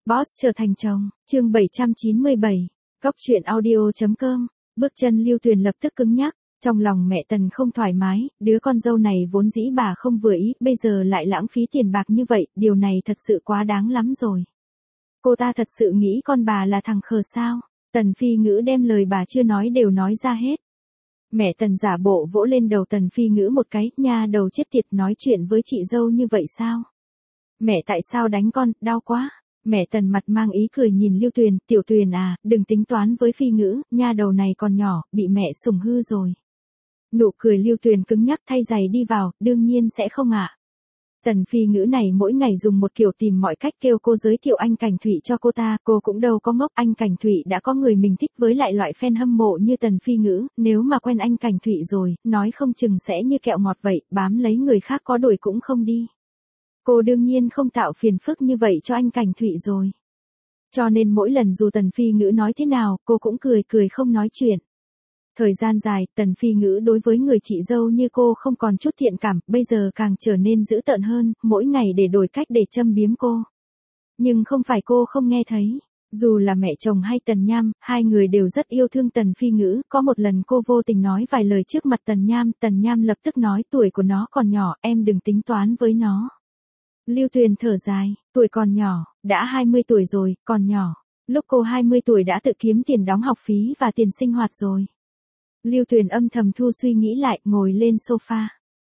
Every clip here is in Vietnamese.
Boss trở thành chồng, chương 797, Góc truyện audio.com, bước chân Lưu Tuyền lập tức cứng nhắc, trong lòng mẹ Tần không thoải mái, đứa con dâu này vốn dĩ bà không vừa ý, bây giờ lại lãng phí tiền bạc như vậy, điều này thật sự quá đáng lắm rồi. Cô ta thật sự nghĩ con bà là thằng khờ sao? Tần Phi Ngữ đem lời bà chưa nói đều nói ra hết. Mẹ Tần giả bộ vỗ lên đầu Tần Phi Ngữ một cái, nha đầu chết tiệt, nói chuyện với chị dâu như vậy sao? Mẹ tại sao đánh con, đau quá. Mẹ Tần mặt mang ý cười nhìn Lưu Tuyền, tiểu Tuyền à, đừng tính toán với Phi Ngữ, nha đầu này còn nhỏ, bị mẹ sủng hư rồi. Nụ cười Lưu Tuyền cứng nhắc, thay giày đi vào, đương nhiên sẽ không ạ. Tần Phi Ngữ này mỗi ngày dùng một kiểu tìm mọi cách kêu cô giới thiệu anh Cảnh Thụy cho cô ta, cô cũng đâu có ngốc, anh Cảnh Thụy đã có người mình thích, với lại loại fan hâm mộ như Tần Phi Ngữ, nếu mà quen anh Cảnh Thụy rồi, nói không chừng sẽ như kẹo ngọt vậy, bám lấy người khác có đuổi cũng không đi. Cô đương nhiên không tạo phiền phức như vậy cho anh Cảnh Thụy rồi. Cho nên mỗi lần dù Tần Phi Ngữ nói thế nào, cô cũng cười cười không nói chuyện. Thời gian dài, Tần Phi Ngữ đối với người chị dâu như cô không còn chút thiện cảm, bây giờ càng trở nên dữ tợn hơn, mỗi ngày để đổi cách để châm biếm cô. Nhưng không phải cô không nghe thấy. Dù là mẹ chồng hay Tần Nham, hai người đều rất yêu thương Tần Phi Ngữ, có một lần cô vô tình nói vài lời trước mặt Tần Nham lập tức nói tuổi của nó còn nhỏ, em đừng tính toán với nó. Lưu Tuyền thở dài, tuổi còn nhỏ, đã 20 tuổi rồi, còn nhỏ. Lúc cô 20 tuổi đã tự kiếm tiền đóng học phí và tiền sinh hoạt rồi. Lưu Tuyền âm thầm thu suy nghĩ lại, ngồi lên sofa.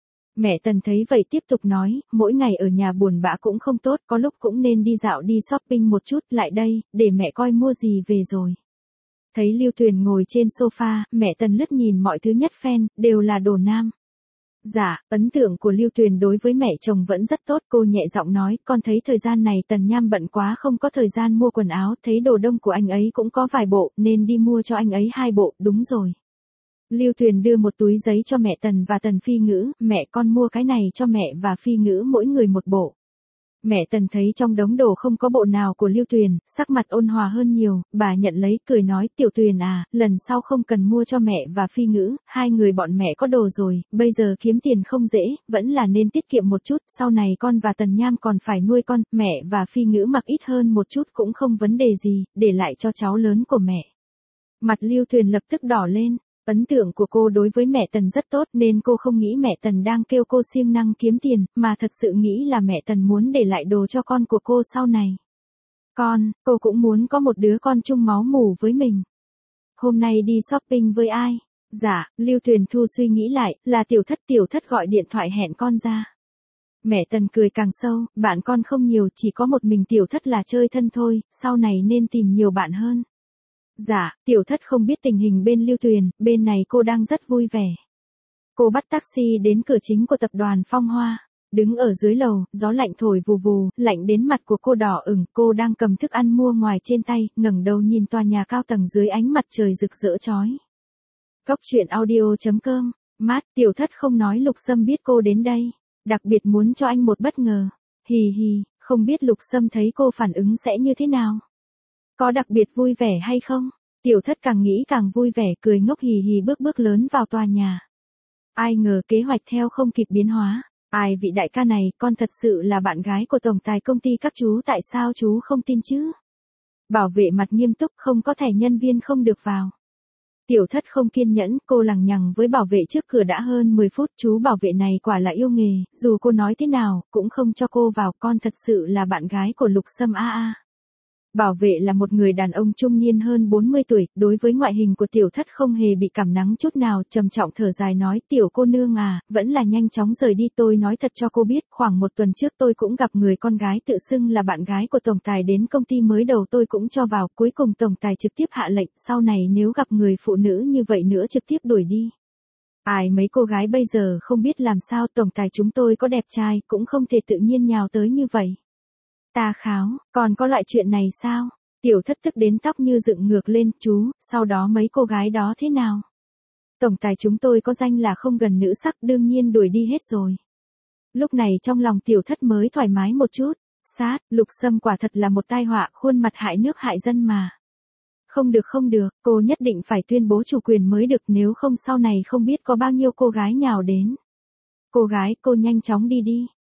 Mẹ Tần thấy vậy tiếp tục nói, mỗi ngày ở nhà buồn bã cũng không tốt, có lúc cũng nên đi dạo đi shopping một chút, lại đây, để mẹ coi mua gì về rồi. Thấy Lưu Tuyền ngồi trên sofa, mẹ Tần lướt nhìn mọi thứ nhất phen, đều là đồ nam. Dạ, ấn tượng của Lưu Tuyền đối với mẹ chồng vẫn rất tốt, cô nhẹ giọng nói, con thấy thời gian này Tần Nham bận quá không có thời gian mua quần áo, thấy đồ đông của anh ấy cũng có vài bộ, nên đi mua cho anh ấy 2 bộ, đúng rồi. Lưu Tuyền đưa một túi giấy cho mẹ Tần và Tần Phi Ngữ, mẹ con mua cái này cho mẹ và Phi Ngữ mỗi người một bộ. Mẹ Tần thấy trong đống đồ không có bộ nào của Lưu Tuyền, sắc mặt ôn hòa hơn nhiều, bà nhận lấy, cười nói, tiểu Tuyền à, lần sau không cần mua cho mẹ và Phi Ngữ, hai người bọn mẹ có đồ rồi, bây giờ kiếm tiền không dễ, vẫn là nên tiết kiệm một chút, sau này con và Tần Nham còn phải nuôi con, mẹ và Phi Ngữ mặc ít hơn một chút cũng không vấn đề gì, để lại cho cháu lớn của mẹ. Mặt Lưu Tuyền lập tức đỏ lên. Ấn tượng của cô đối với mẹ Tần rất tốt nên cô không nghĩ mẹ Tần đang kêu cô siêng năng kiếm tiền, mà thật sự nghĩ là mẹ Tần muốn để lại đồ cho con của cô sau này. Cô cũng muốn có một đứa con chung máu mủ với mình. Hôm nay đi shopping với ai? Dạ, Lưu Tuyền thu suy nghĩ lại, là tiểu thất gọi điện thoại hẹn con ra. Mẹ Tần cười càng sâu, bạn con không nhiều, chỉ có một mình tiểu thất là chơi thân thôi, sau này nên tìm nhiều bạn hơn. Dạ, tiểu thất không biết tình hình bên Lưu Tuyền, bên này cô đang rất vui vẻ. Cô bắt taxi đến cửa chính của tập đoàn Phong Hoa. Đứng ở dưới lầu, gió lạnh thổi vù vù, lạnh đến mặt của cô đỏ ửng, cô đang cầm thức ăn mua ngoài trên tay, ngẩng đầu nhìn tòa nhà cao tầng dưới ánh mặt trời rực rỡ chói. Góc truyện audio.com, mát, tiểu thất không nói Lục Sâm biết cô đến đây, đặc biệt muốn cho anh một bất ngờ. Hì hì, không biết Lục Sâm thấy cô phản ứng sẽ như thế nào? Có đặc biệt vui vẻ hay không? Tiểu thất càng nghĩ càng vui vẻ, cười ngốc hì hì bước lớn vào tòa nhà. Ai ngờ kế hoạch theo không kịp biến hóa. Ai vị đại ca này, con thật sự là bạn gái của tổng tài công ty các chú, tại sao chú không tin chứ? Bảo vệ mặt nghiêm túc, không có thẻ nhân viên không được vào. Tiểu thất không kiên nhẫn, cô lằng nhằng với bảo vệ trước cửa đã hơn 10 phút, chú bảo vệ này quả là yêu nghề, dù cô nói thế nào, cũng không cho cô vào, con thật sự là bạn gái của Lục Sâm a. Bảo vệ là một người đàn ông trung niên hơn 40 tuổi, đối với ngoại hình của tiểu thất không hề bị cảm nắng chút nào, trầm trọng thở dài nói, tiểu cô nương à, vẫn là nhanh chóng rời đi, tôi nói thật cho cô biết, khoảng một tuần trước tôi cũng gặp người con gái tự xưng là bạn gái của tổng tài đến công ty mới đầu tôi cũng cho vào, cuối cùng tổng tài trực tiếp hạ lệnh, sau này nếu gặp người phụ nữ như vậy nữa trực tiếp đuổi đi. Ai mấy cô gái bây giờ không biết làm sao, tổng tài chúng tôi có đẹp trai, cũng không thể tự nhiên nhào tới như vậy. Ta kháo, còn có loại chuyện này sao? Tiểu thất tức đến tóc như dựng ngược lên, chú, sau đó mấy cô gái đó thế nào? Tổng tài chúng tôi có danh là không gần nữ sắc, đương nhiên đuổi đi hết rồi. Lúc này trong lòng tiểu thất mới thoải mái một chút, Lục Sâm quả thật là một tai họa, khuôn mặt hại nước hại dân mà. Không được, cô nhất định phải tuyên bố chủ quyền mới được, nếu không sau này không biết có bao nhiêu cô gái nhào đến. Cô gái, cô nhanh chóng đi đi.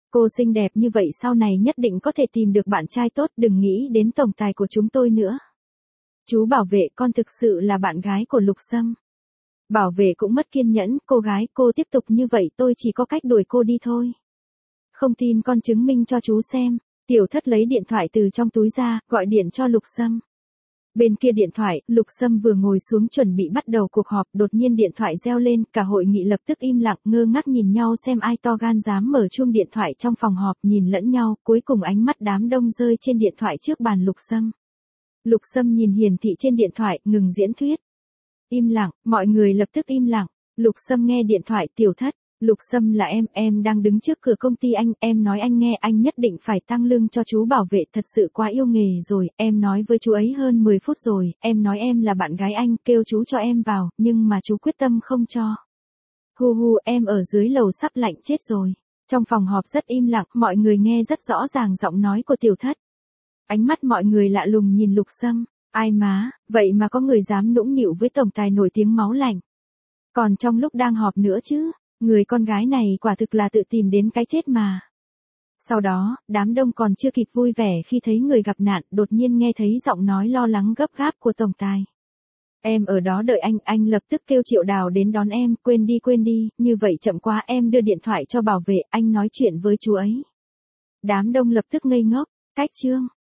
Cô xinh đẹp như vậy sau này nhất định có thể tìm được bạn trai tốt, đừng nghĩ đến tổng tài của chúng tôi nữa. Chú bảo vệ, con thực sự là bạn gái của Lục Sâm. Bảo vệ cũng mất kiên nhẫn, cô gái, cô tiếp tục như vậy tôi chỉ có cách đuổi cô đi thôi. Không tin con chứng minh cho chú xem. Tiểu Thất lấy điện thoại từ trong túi ra, gọi điện cho Lục Sâm. Bên kia điện thoại, Lục Sâm vừa ngồi xuống chuẩn bị bắt đầu cuộc họp, đột nhiên điện thoại reo lên, cả hội nghị lập tức im lặng, ngơ ngác nhìn nhau xem ai to gan dám mở chuông điện thoại trong phòng họp, nhìn lẫn nhau, cuối cùng ánh mắt đám đông rơi trên điện thoại trước bàn Lục Sâm. Lục Sâm nhìn hiển thị trên điện thoại, ngừng diễn thuyết. Im lặng, mọi người lập tức im lặng. Lục Sâm nghe điện thoại. Tiểu Thất, Lục Sâm là em đang đứng trước cửa công ty anh, em nói anh nghe, anh nhất định phải tăng lương cho chú bảo vệ, thật sự quá yêu nghề rồi, em nói với chú ấy hơn 10 phút rồi, em nói em là bạn gái anh, kêu chú cho em vào, nhưng mà chú quyết tâm không cho. Hu hu, em ở dưới lầu sắp lạnh chết rồi. Trong phòng họp rất im lặng, mọi người nghe rất rõ ràng giọng nói của Tiểu Thất. Ánh mắt mọi người lạ lùng nhìn Lục Sâm, ai má, vậy mà có người dám nũng nịu với tổng tài nổi tiếng máu lạnh. Còn trong lúc đang họp nữa chứ. Người con gái này quả thực là tự tìm đến cái chết mà. Sau đó, đám đông còn chưa kịp vui vẻ khi thấy người gặp nạn, đột nhiên nghe thấy giọng nói lo lắng gấp gáp của tổng tài. Em ở đó đợi anh lập tức kêu Triệu Đào đến đón em, quên đi, như vậy chậm quá, em đưa điện thoại cho bảo vệ, anh nói chuyện với chú ấy. Đám đông lập tức ngây ngốc, cách chương.